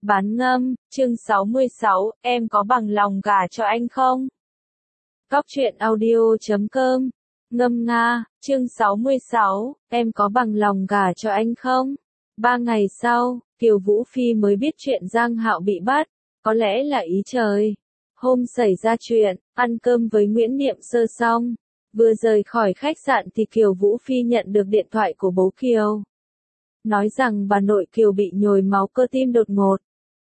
Bán ngâm, chương 66, em có bằng lòng gả cho anh không? Cóc truyện audio.com. Ngâm Nga, chương 66, em có bằng lòng gả cho anh không? 3 ngày sau, Kiều Vũ Phi mới biết chuyện Giang Hạo bị bắt, có lẽ là ý trời. Hôm xảy ra chuyện, ăn cơm với Nguyễn Niệm Sơ xong, vừa rời khỏi khách sạn thì Kiều Vũ Phi nhận được điện thoại của bố Kiều. Nói rằng bà nội Kiều bị nhồi máu cơ tim đột ngột.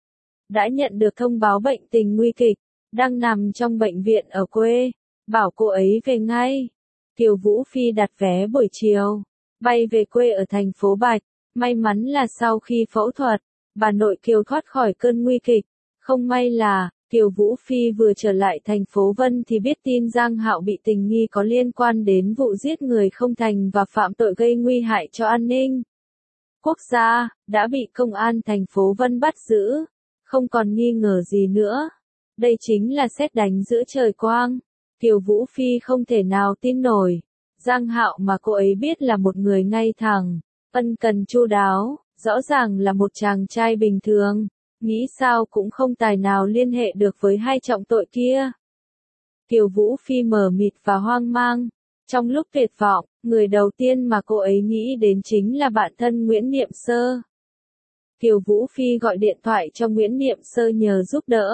Đã nhận được thông báo bệnh tình nguy kịch, đang nằm trong bệnh viện ở quê, bảo cô ấy về ngay. Kiều Vũ Phi đặt vé buổi chiều, bay về quê ở thành phố Bạch. May mắn là sau khi phẫu thuật, bà nội Kiều thoát khỏi cơn nguy kịch. Không may là, Kiều Vũ Phi vừa trở lại thành phố Vân thì biết tin Giang Hạo bị tình nghi có liên quan đến vụ giết người không thành và phạm tội gây nguy hại cho an ninh quốc gia, đã bị công an thành phố Vân bắt giữ. Không còn nghi ngờ gì nữa. Đây chính là sét đánh giữa trời quang. Kiều Vũ Phi không thể nào tin nổi. Giang Hạo mà cô ấy biết là một người ngay thẳng, ân cần chu đáo, rõ ràng là một chàng trai bình thường. Nghĩ sao cũng không tài nào liên hệ được với hai trọng tội kia. Kiều Vũ Phi mờ mịt và hoang mang. Trong lúc tuyệt vọng, người đầu tiên mà cô ấy nghĩ đến chính là bạn thân Nguyễn Niệm Sơ. Kiều Vũ Phi gọi điện thoại cho Nguyễn Niệm Sơ nhờ giúp đỡ.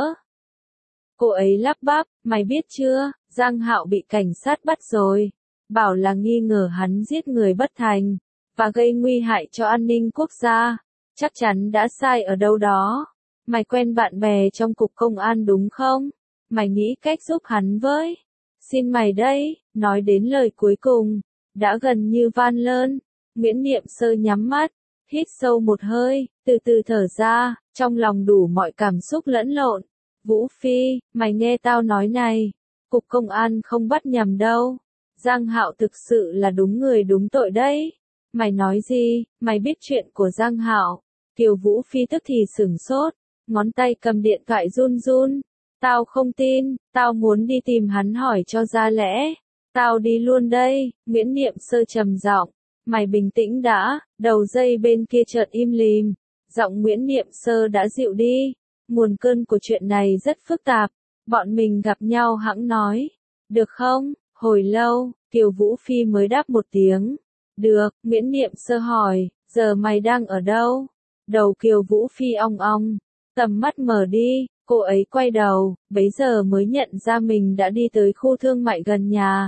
Cô ấy lắp bắp, mày biết chưa, Giang Hạo bị cảnh sát bắt rồi. Bảo là nghi ngờ hắn giết người bất thành, và gây nguy hại cho an ninh quốc gia. Chắc chắn đã sai ở đâu đó. Mày quen bạn bè trong cục công an đúng không? Mày nghĩ cách giúp hắn với. Xin mày đây, nói đến lời cuối cùng, đã gần như van lơn. Nguyễn Niệm Sơ nhắm mắt, hít sâu một hơi, từ từ thở ra, trong lòng đủ mọi cảm xúc lẫn lộn. Vũ Phi, mày nghe tao nói này, cục công an không bắt nhầm đâu. Giang Hạo thực sự là đúng người đúng tội đấy. Mày nói gì, mày biết chuyện của Giang Hạo? Kiều Vũ Phi tức thì sửng sốt, ngón tay cầm điện thoại run run. Tao không tin, tao muốn đi tìm hắn hỏi cho ra lẽ. Tao đi luôn đây, Nguyễn Niệm Sơ trầm giọng. Mày bình tĩnh đã, đầu dây bên kia chợt im lìm. Giọng Nguyễn Niệm Sơ đã dịu đi. Nguồn cơn của chuyện này rất phức tạp. Bọn mình gặp nhau hẵng nói. Được không? Hồi lâu, Kiều Vũ Phi mới đáp một tiếng. Được, Nguyễn Niệm Sơ hỏi, giờ mày đang ở đâu? Đầu Kiều Vũ Phi ong ong. Tầm mắt mở đi, cô ấy quay đầu, bấy giờ mới nhận ra mình đã đi tới khu thương mại gần nhà.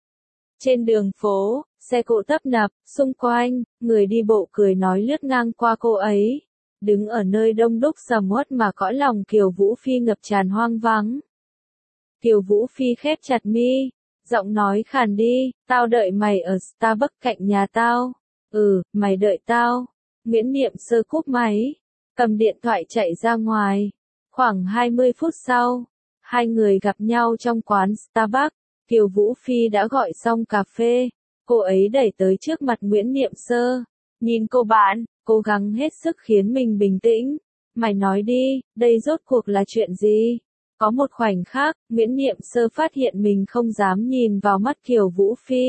Trên đường phố, xe cộ tấp nập, xung quanh, người đi bộ cười nói lướt ngang qua cô ấy. Đứng ở nơi đông đúc sầm uất mà cõi lòng Kiều Vũ Phi ngập tràn hoang vắng. Kiều Vũ Phi khép chặt mi, giọng nói khàn đi, tao đợi mày ở Starbucks cạnh nhà tao. Mày đợi tao. Nguyễn Niệm Sơ cúp máy, cầm điện thoại chạy ra ngoài. Khoảng 20 phút sau, hai người gặp nhau trong quán Starbucks. Kiều Vũ Phi đã gọi xong cà phê. Cô ấy đẩy tới trước mặt Nguyễn Niệm Sơ. Nhìn cô bạn, cố gắng hết sức khiến mình bình tĩnh. Mày nói đi, đây rốt cuộc là chuyện gì? Có một khoảnh khắc, Nguyễn Niệm Sơ phát hiện mình không dám nhìn vào mắt Kiều Vũ Phi.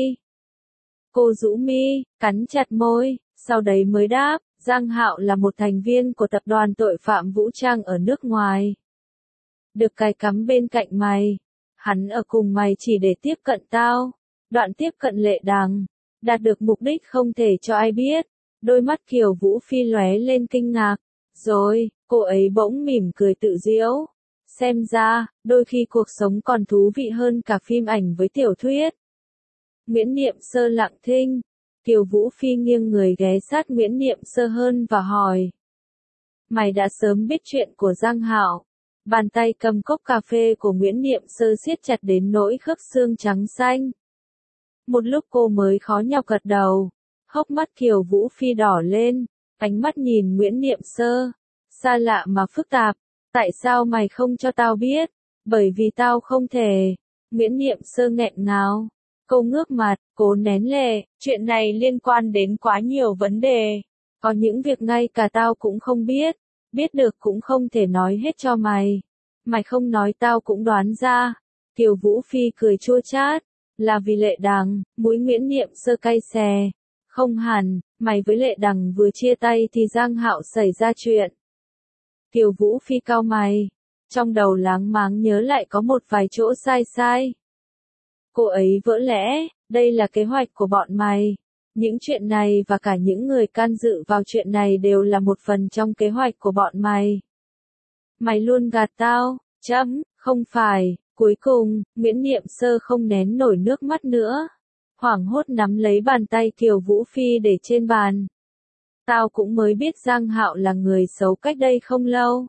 Cô rũ mi, cắn chặt môi, sau đấy mới đáp, Giang Hạo là một thành viên của tập đoàn tội phạm vũ trang ở nước ngoài. Được cài cắm bên cạnh mày. Hắn ở cùng mày chỉ để tiếp cận tao. Đoạn tiếp cận Lệ Đằng. Đạt được mục đích không thể cho ai biết. Đôi mắt Kiều Vũ Phi lóe lên kinh ngạc. Rồi, cô ấy bỗng mỉm cười tự giễu. Xem ra, đôi khi cuộc sống còn thú vị hơn cả phim ảnh với tiểu thuyết. Nguyễn Niệm Sơ lặng thinh. Kiều Vũ Phi nghiêng người ghé sát Nguyễn Niệm Sơ hơn và hỏi. Mày đã sớm biết chuyện của Giang Hạo. Bàn tay cầm cốc cà phê của Nguyễn Niệm Sơ siết chặt đến nỗi khớp xương trắng xanh. Một lúc cô mới khó nhọc gật đầu. Hốc mắt Kiều Vũ Phi đỏ lên, ánh mắt nhìn Nguyễn Niệm Sơ. Xa lạ mà phức tạp. Tại sao mày không cho tao biết? Bởi vì tao không thể. Nguyễn Niệm Sơ nghẹn ngào. Cô ngước mặt, cố nén lệ. Chuyện này liên quan đến quá nhiều vấn đề. Có những việc ngay cả tao cũng không biết. Biết được cũng không thể nói hết cho mày. Mày không nói tao cũng đoán ra. Kiều Vũ Phi cười chua chát. Là vì Lệ Đằng, mũi Nguyễn Niệm Sơ cay xè. Không hẳn, mày với Lệ Đằng vừa chia tay thì Giang Hạo xảy ra chuyện. Kiều Vũ Phi cau mày, trong đầu láng máng nhớ lại có một vài chỗ sai sai. Cô ấy vỡ lẽ, đây là kế hoạch của bọn mày. Những chuyện này và cả những người can dự vào chuyện này đều là một phần trong kế hoạch của bọn mày. Mày luôn gạt tao, không phải. Cuối cùng, Nguyễn Niệm Sơ không nén nổi nước mắt nữa. Hoảng hốt nắm lấy bàn tay Kiều Vũ Phi để trên bàn. Tao cũng mới biết Giang Hạo là người xấu cách đây không lâu.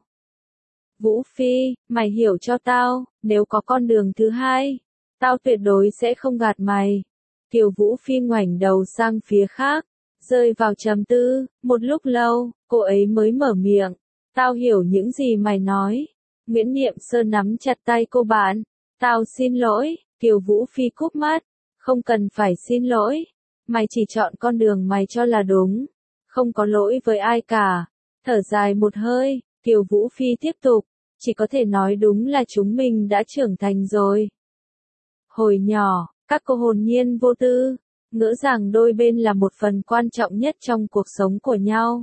Vũ Phi, mày hiểu cho tao, nếu có con đường thứ hai, tao tuyệt đối sẽ không gạt mày. Kiều Vũ Phi ngoảnh đầu sang phía khác, rơi vào trầm tư, một lúc lâu, cô ấy mới mở miệng. Tao hiểu những gì mày nói. Nguyễn Niệm Sơ nắm chặt tay cô bạn. Tao xin lỗi, Kiều Vũ Phi cúp mắt. Không cần phải xin lỗi. Mày chỉ chọn con đường mày cho là đúng. Không có lỗi với ai cả. Thở dài một hơi, Kiều Vũ Phi tiếp tục. Chỉ có thể nói đúng là chúng mình đã trưởng thành rồi. Hồi nhỏ, các cô hồn nhiên vô tư, ngỡ rằng đôi bên là một phần quan trọng nhất trong cuộc sống của nhau.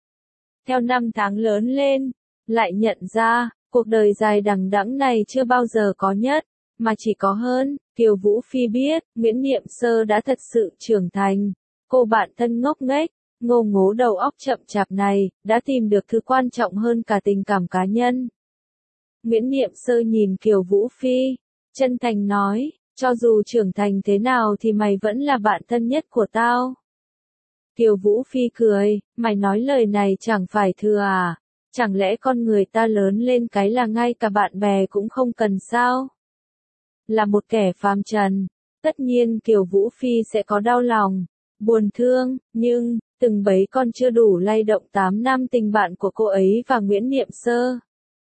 Theo năm tháng lớn lên, lại nhận ra, cuộc đời dài đằng đẵng này chưa bao giờ có nhất, mà chỉ có hơn. Kiều Vũ Phi biết, Nguyễn Niệm Sơ đã thật sự trưởng thành. Cô bạn thân ngốc nghếch, ngô ngố đầu óc chậm chạp này, đã tìm được thứ quan trọng hơn cả tình cảm cá nhân. Nguyễn Niệm Sơ nhìn Kiều Vũ Phi, chân thành nói, cho dù trưởng thành thế nào thì mày vẫn là bạn thân nhất của tao. Kiều Vũ Phi cười, mày nói lời này chẳng phải thừa à? Chẳng lẽ con người ta lớn lên cái là ngay cả bạn bè cũng không cần sao? Là một kẻ phàm trần, tất nhiên Kiều Vũ Phi sẽ có đau lòng, buồn thương, nhưng, từng bấy con chưa đủ lay động 8 năm tình bạn của cô ấy và Nguyễn Niệm Sơ.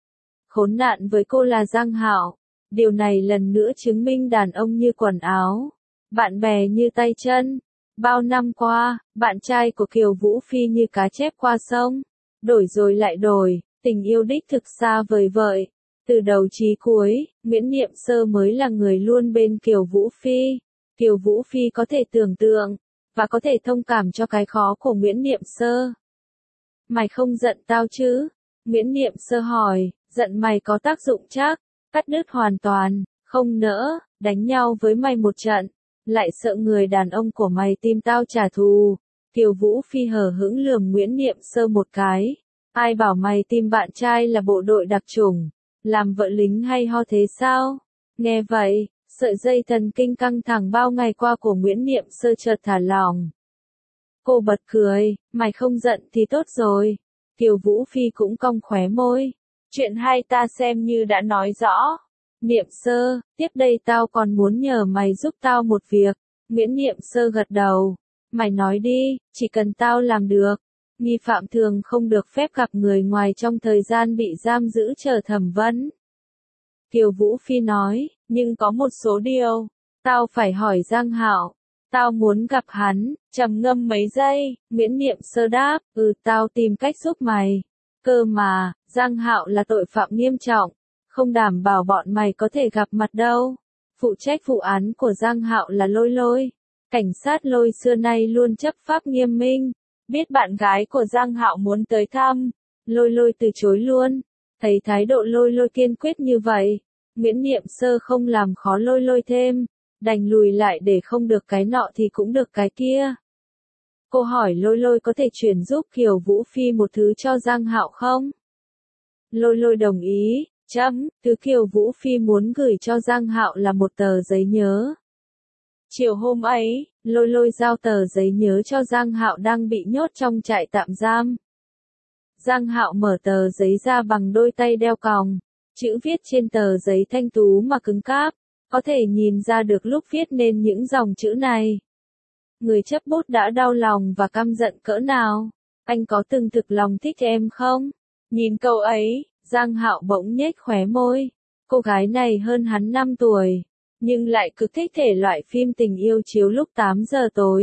Khốn nạn với cô là Giang Hạo, điều này lần nữa chứng minh đàn ông như quần áo, bạn bè như tay chân. Bao năm qua, bạn trai của Kiều Vũ Phi như cá chép qua sông, đổi rồi lại đổi, tình yêu đích thực xa vời vợi. Từ đầu chí cuối, Nguyễn Niệm Sơ mới là người luôn bên Kiều Vũ Phi. Kiều Vũ Phi có thể tưởng tượng, và có thể thông cảm cho cái khó của Nguyễn Niệm Sơ. Mày không giận tao chứ? Nguyễn Niệm Sơ hỏi, giận mày có tác dụng chắc, cắt đứt hoàn toàn, không nỡ, đánh nhau với mày một trận. Lại sợ người đàn ông của mày tìm tao trả thù. Kiều Vũ Phi hờ hững lườm Nguyễn Niệm Sơ một cái. Ai bảo mày tìm bạn trai là bộ đội đặc chủng, làm vợ lính hay ho thế sao? Nghe vậy, sợi dây thần kinh căng thẳng bao ngày qua của Nguyễn Niệm Sơ chợt thả lỏng. Cô bật cười, mày không giận thì tốt rồi. Kiều Vũ Phi cũng cong khóe môi. Chuyện hai ta xem như đã nói rõ. Niệm Sơ, tiếp đây tao còn muốn nhờ mày giúp tao một việc. Nguyễn Niệm Sơ gật đầu. Mày nói đi, chỉ cần tao làm được. Nghi phạm thường không được phép gặp người ngoài trong thời gian bị giam giữ chờ thẩm vấn. Kiều Vũ Phi nói, nhưng có một số điều, tao phải hỏi Giang Hạo. Tao muốn gặp hắn. Trầm ngâm mấy giây, Nguyễn Niệm Sơ đáp, tao tìm cách giúp mày. Cơ mà, Giang Hạo là tội phạm nghiêm trọng. Không đảm bảo bọn mày có thể gặp mặt đâu. Phụ trách vụ án của Giang Hạo là Lôi Lôi. Cảnh sát Lôi xưa nay luôn chấp pháp nghiêm minh. Biết bạn gái của Giang Hạo muốn tới thăm, Lôi Lôi từ chối luôn. Thấy thái độ Lôi Lôi kiên quyết như vậy, Nguyễn Niệm Sơ không làm khó Lôi Lôi thêm, đành lùi lại để không được cái nọ thì cũng được cái kia. Cô hỏi Lôi Lôi có thể chuyển giúp Kiều Vũ Phi một thứ cho Giang Hạo không? Lôi Lôi đồng ý. Thứ Kiều Vũ Phi muốn gửi cho Giang Hạo là một tờ giấy nhớ. Chiều hôm ấy, Lôi Lôi giao tờ giấy nhớ cho Giang Hạo đang bị nhốt trong trại tạm giam. Giang Hạo mở tờ giấy ra bằng đôi tay đeo còng. Chữ viết trên tờ giấy thanh tú mà cứng cáp, có thể nhìn ra được lúc viết nên những dòng chữ này. Người chấp bút đã đau lòng và căm giận cỡ nào. Anh có từng thực lòng thích em không? Nhìn câu ấy, Giang Hạo bỗng nhếch khóe môi. Cô gái này hơn hắn 5 tuổi, nhưng lại cực thích thể loại phim tình yêu chiếu lúc 8 giờ tối.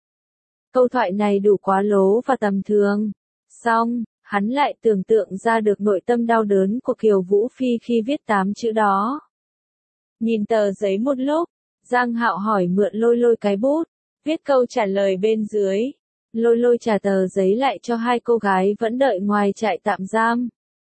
Câu thoại này đủ quá lố và tầm thường. Xong, hắn lại tưởng tượng ra được nội tâm đau đớn của Kiều Vũ Phi khi viết 8 chữ đó. Nhìn tờ giấy một lúc, Giang Hạo hỏi mượn Lôi Lôi cái bút, viết câu trả lời bên dưới. Lôi Lôi trả tờ giấy lại cho hai cô gái vẫn đợi ngoài trại tạm giam.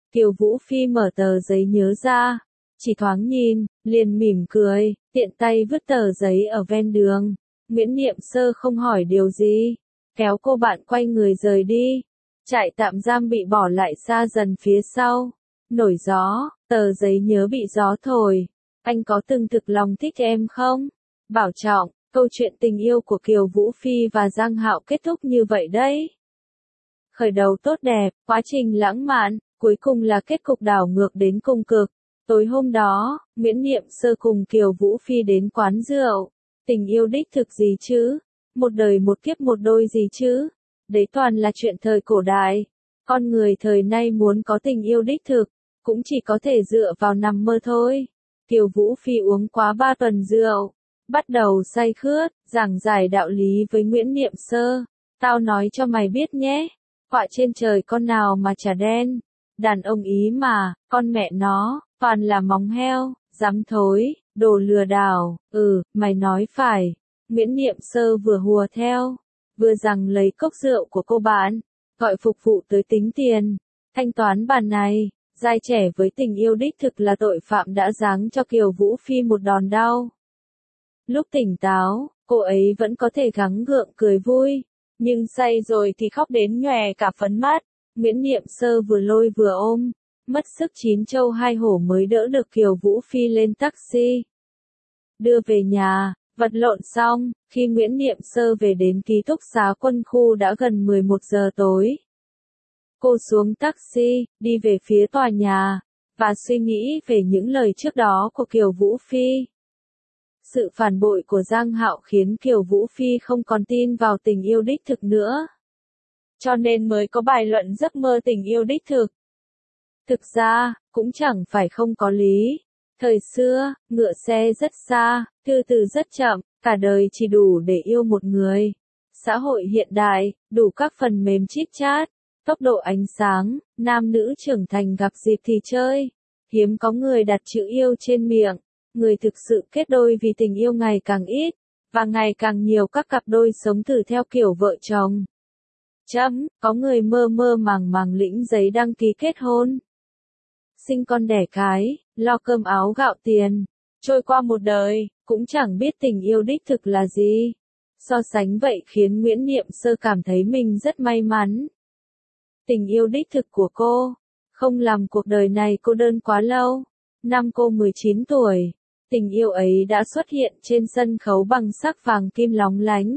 Kiều Vũ Phi mở tờ giấy nhớ ra, chỉ thoáng nhìn, liền mỉm cười, tiện tay vứt tờ giấy ở ven đường. Nguyễn Niệm Sơ không hỏi điều gì, kéo cô bạn quay người rời đi. Trại tạm giam bị bỏ lại xa dần phía sau. Nổi gió, tờ giấy nhớ bị gió thổi. Anh có từng thực lòng thích em không? Bảo Trọng, câu chuyện tình yêu của Kiều Vũ Phi và Giang Hạo kết thúc như vậy đấy. Khởi đầu tốt đẹp, quá trình lãng mạn, cuối cùng là kết cục đảo ngược đến cùng cực. Tối hôm đó, Nguyễn Niệm Sơ cùng Kiều Vũ Phi đến quán rượu. Tình yêu đích thực gì chứ? Một đời một kiếp một đôi gì chứ? Đấy toàn là chuyện thời cổ đại. Con người thời nay muốn có tình yêu đích thực, cũng chỉ có thể dựa vào nằm mơ thôi. Kiều Vũ Phi uống quá 3 tuần rượu, bắt đầu say khướt, giảng giải đạo lý với Nguyễn Niệm Sơ. Tao nói cho mày biết nhé, họa trên trời con nào mà chả đen. Đàn ông ý mà, con mẹ nó, toàn là móng heo, dám thối, đồ lừa đảo, mày nói phải. Nguyễn Niệm Sơ vừa hùa theo, vừa rằng lấy cốc rượu của cô bạn, gọi phục vụ tới tính tiền, thanh toán bàn này. Giai trẻ với tình yêu đích thực là tội phạm đã giáng cho Kiều Vũ Phi một đòn đau. Lúc tỉnh táo, cô ấy vẫn có thể gắng gượng cười vui, nhưng say rồi thì khóc đến nhòe cả phấn mắt. Nguyễn Niệm Sơ vừa lôi vừa ôm, mất sức chín châu hai hổ mới đỡ được Kiều Vũ Phi lên taxi. Đưa về nhà, vật lộn xong, khi Nguyễn Niệm Sơ về đến ký túc xá quân khu đã gần 11 giờ tối. Cô xuống taxi, đi về phía tòa nhà, và suy nghĩ về những lời trước đó của Kiều Vũ Phi. Sự phản bội của Giang Hạo khiến Kiều Vũ Phi không còn tin vào tình yêu đích thực nữa. Cho nên mới có bài luận giấc mơ tình yêu đích thực. Thực ra, cũng chẳng phải không có lý. Thời xưa, ngựa xe rất xa, thư từ rất chậm, cả đời chỉ đủ để yêu một người. Xã hội hiện đại, đủ các phần mềm chit chat, tốc độ ánh sáng, nam nữ trưởng thành gặp dịp thì chơi. Hiếm có người đặt chữ yêu trên miệng. Người thực sự kết đôi vì tình yêu ngày càng ít, và ngày càng nhiều các cặp đôi sống thử theo kiểu vợ chồng. Có người mơ mơ màng màng lĩnh giấy đăng ký kết hôn. Sinh con đẻ cái, lo cơm áo gạo tiền, trôi qua một đời, cũng chẳng biết tình yêu đích thực là gì. So sánh vậy khiến Nguyễn Niệm Sơ cảm thấy mình rất may mắn. Tình yêu đích thực của cô, không làm cuộc đời này cô đơn quá lâu. Năm cô 19 tuổi, tình yêu ấy đã xuất hiện trên sân khấu bằng sắc vàng kim lóng lánh.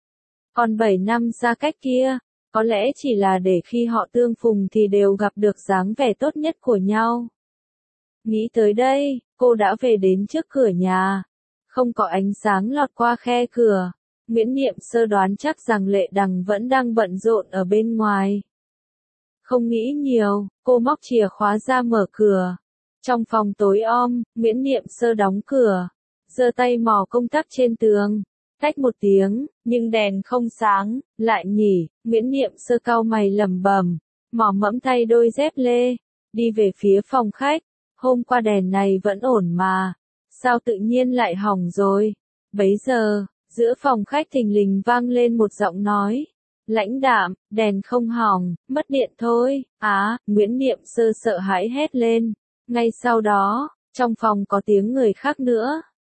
Còn 7 năm xa cách kia, có lẽ chỉ là để khi họ tương phùng thì đều gặp được dáng vẻ tốt nhất của nhau. Nghĩ tới đây, cô đã về đến trước cửa nhà. Không có ánh sáng lọt qua khe cửa. Nguyễn Niệm Sơ đoán chắc rằng Lệ Đằng vẫn đang bận rộn ở bên ngoài. Không nghĩ nhiều, cô móc chìa khóa ra mở cửa. Trong phòng tối om, Nguyễn Niệm Sơ đóng cửa, giơ tay mò công tắc trên tường. Tách một tiếng, nhưng đèn không sáng, lại nhỉ. Nguyễn Niệm Sơ cau mày lẩm bẩm, mò mẫm thay đôi dép lê, đi về phía phòng khách. Hôm qua đèn này vẫn ổn mà, sao tự nhiên lại hỏng rồi? Bấy giờ, giữa phòng khách thình lình vang lên một giọng nói. Lãnh đạm, đèn không hỏng, mất điện thôi. Nguyễn Niệm Sơ sợ hãi hét lên. Ngay sau đó, trong phòng có tiếng người khác nữa.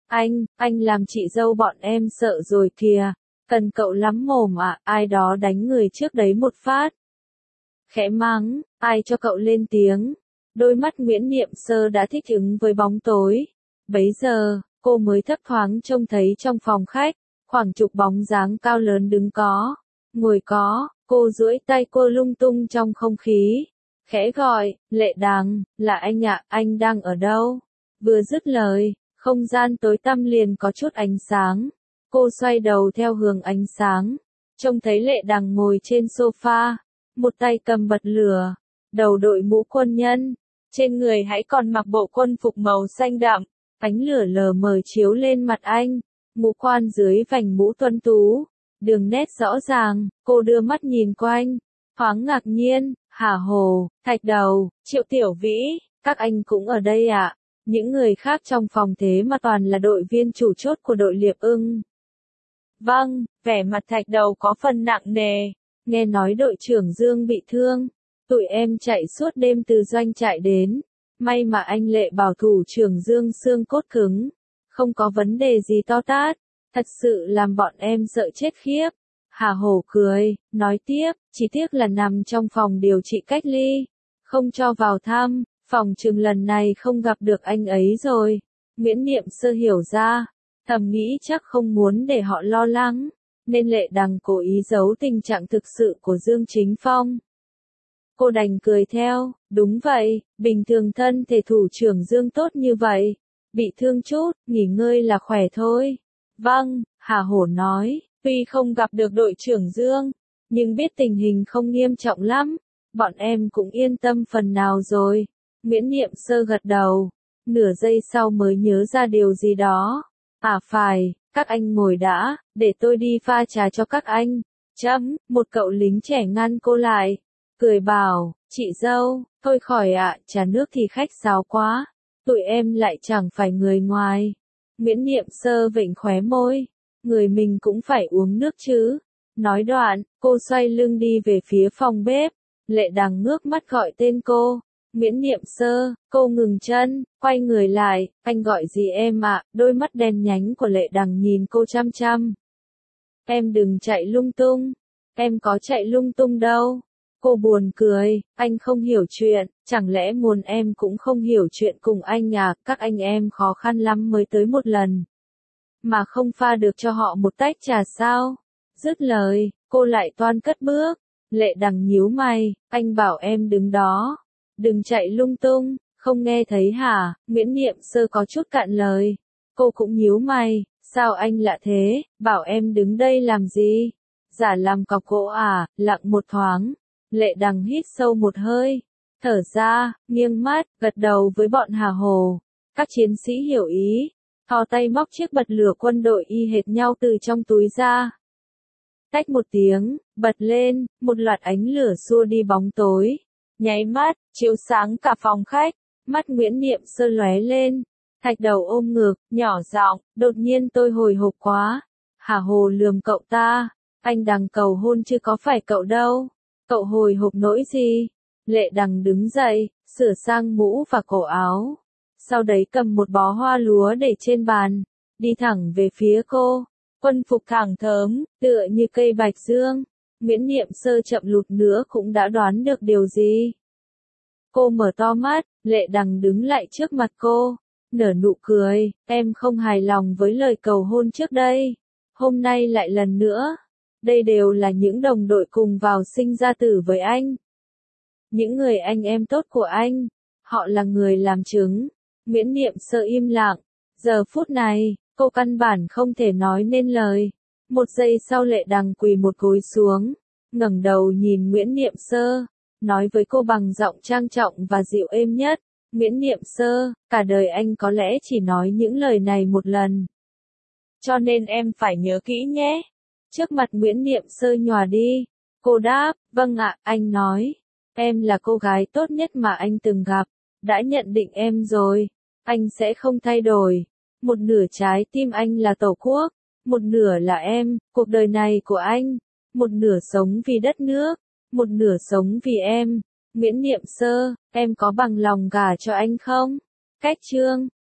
Anh làm chị dâu bọn em sợ rồi kìa. Cần cậu lắm mồm à, ai đó đánh người trước đấy một phát. Khẽ mắng, ai cho cậu lên tiếng. Đôi mắt Nguyễn Niệm Sơ đã thích ứng với bóng tối. Bấy giờ, cô mới thấp thoáng trông thấy trong phòng khách, khoảng chục bóng dáng cao lớn đứng có, ngồi có, cô duỗi tay cô lung tung trong không khí. Khẽ gọi, Lệ Đằng, là anh ạ, anh đang ở đâu? Vừa dứt lời, không gian tối tăm liền có chút ánh sáng. Cô xoay đầu theo hướng ánh sáng, trông thấy Lệ Đằng ngồi trên sofa, một tay cầm bật lửa, đầu đội mũ quân nhân, trên người hãy còn mặc bộ quân phục màu xanh đậm, ánh lửa lờ mờ chiếu lên mặt anh, mũ quan dưới vành mũ tuấn tú, đường nét rõ ràng. Cô đưa mắt nhìn quanh, thoáng ngạc nhiên. Hà Hồ, Thạch Đầu, Triệu Tiểu Vĩ, các anh cũng ở đây ạ. Những người khác trong phòng thế mà toàn là đội viên chủ chốt của đội Liệp Ưng. Vâng, vẻ mặt Thạch Đầu có phần nặng nề. Nghe nói đội trưởng Dương bị thương, Tụi em chạy suốt đêm từ doanh trại đến. May mà anh Lệ bảo thủ trưởng Dương xương cốt cứng. Không có vấn đề gì to tát. Thật sự làm bọn em sợ chết khiếp. Hà Hổ cười, nói tiếp, chỉ tiếc là nằm trong phòng điều trị cách ly. Không cho vào thăm, phòng chừng lần này không gặp được anh ấy rồi. Nguyễn Niệm Sơ hiểu ra, thầm nghĩ chắc không muốn để họ lo lắng, nên Lệ Đằng cố ý giấu tình trạng thực sự của Dương Chính Phong. Cô đành cười theo, đúng vậy, bình thường thân thể thủ trưởng Dương tốt như vậy. Bị thương chút, nghỉ ngơi là khỏe thôi. Vâng, Hà Hổ nói, tuy không gặp được đội trưởng Dương, nhưng biết tình hình không nghiêm trọng lắm, bọn em cũng yên tâm phần nào rồi. Nguyễn Niệm Sơ gật đầu, nửa giây sau mới nhớ ra điều gì đó. À phải, các anh ngồi đã, để tôi đi pha trà cho các anh. Một cậu lính trẻ ngăn cô lại, cười bảo, chị dâu, thôi khỏi ạ, trà nước thì khách sáo quá, tụi em lại chẳng phải người ngoài. Nguyễn Niệm Sơ vểnh khóe môi, người mình cũng phải uống nước chứ. Nói đoạn, cô xoay lưng đi về phía phòng bếp. Lệ Đằng ngước mắt gọi tên cô. Nguyễn Niệm Sơ, cô ngừng chân, quay người lại, anh gọi gì em ạ? Đôi mắt đen nhánh của Lệ Đằng nhìn cô chăm chăm. Em đừng chạy lung tung, em có chạy lung tung đâu. Cô buồn cười, anh không hiểu chuyện, chẳng lẽ muốn em cũng không hiểu chuyện cùng anh à? Các anh em khó khăn lắm mới tới một lần, mà không pha được cho họ một tách trà sao? Dứt lời, cô lại toan cất bước. Lệ Đằng nhíu mày, anh bảo em đứng đó, đừng chạy lung tung, không nghe thấy hả? Nguyễn Niệm Sơ có chút cạn lời. Cô cũng nhíu mày, sao anh lạ thế, bảo em đứng đây làm gì? Giả làm cọc gỗ à? Lặng một thoáng, Lệ Đằng hít sâu một hơi, thở ra, nghiêng mắt, gật đầu với bọn Hà Hồ. Các chiến sĩ hiểu ý, thò tay móc chiếc bật lửa quân đội y hệt nhau từ trong túi ra. Tách một tiếng, bật lên, một loạt ánh lửa xua đi bóng tối. Nháy mắt, chiếu sáng cả phòng khách, mắt Nguyễn Niệm Sơ lóe lên. Thạch Đầu ôm ngực, nhỏ giọng, đột nhiên tôi hồi hộp quá. Hà Hồ lườm cậu ta, anh Đằng cầu hôn chứ có phải cậu đâu. Cậu hồi hộp nỗi gì? Lệ Đằng đứng dậy, sửa sang mũ và cổ áo. Sau đấy cầm một bó hoa lúa để trên bàn, đi thẳng về phía cô. Quân phục thẳng thớm, tựa như cây bạch dương. Nguyễn Niệm Sơ chậm lụt nữa cũng đã đoán được điều gì. Cô mở to mắt, Lệ Đằng đứng lại trước mặt cô, nở nụ cười, em không hài lòng với lời cầu hôn trước đây. Hôm nay lại lần nữa. Đây đều là những đồng đội cùng vào sinh ra tử với anh. Những người anh em tốt của anh. Họ là người làm chứng. Nguyễn Niệm Sơ im lặng. Giờ phút này, cô căn bản không thể nói nên lời. Một giây sau Lệ Đằng quỳ một gối xuống, ngẩng đầu nhìn Nguyễn Niệm Sơ, nói với cô bằng giọng trang trọng và dịu êm nhất. Nguyễn Niệm Sơ, cả đời anh có lẽ chỉ nói những lời này một lần. Cho nên em phải nhớ kỹ nhé. Trước mặt Nguyễn Niệm Sơ nhòa đi. Cô đáp, vâng ạ, anh nói. Em là cô gái tốt nhất mà anh từng gặp. Đã nhận định em rồi. Anh sẽ không thay đổi. Một nửa trái tim anh là Tổ quốc. Một nửa là em, cuộc đời này của anh. Một nửa sống vì đất nước. Một nửa sống vì em. Nguyễn Niệm Sơ, em có bằng lòng gả cho anh không? Cách chương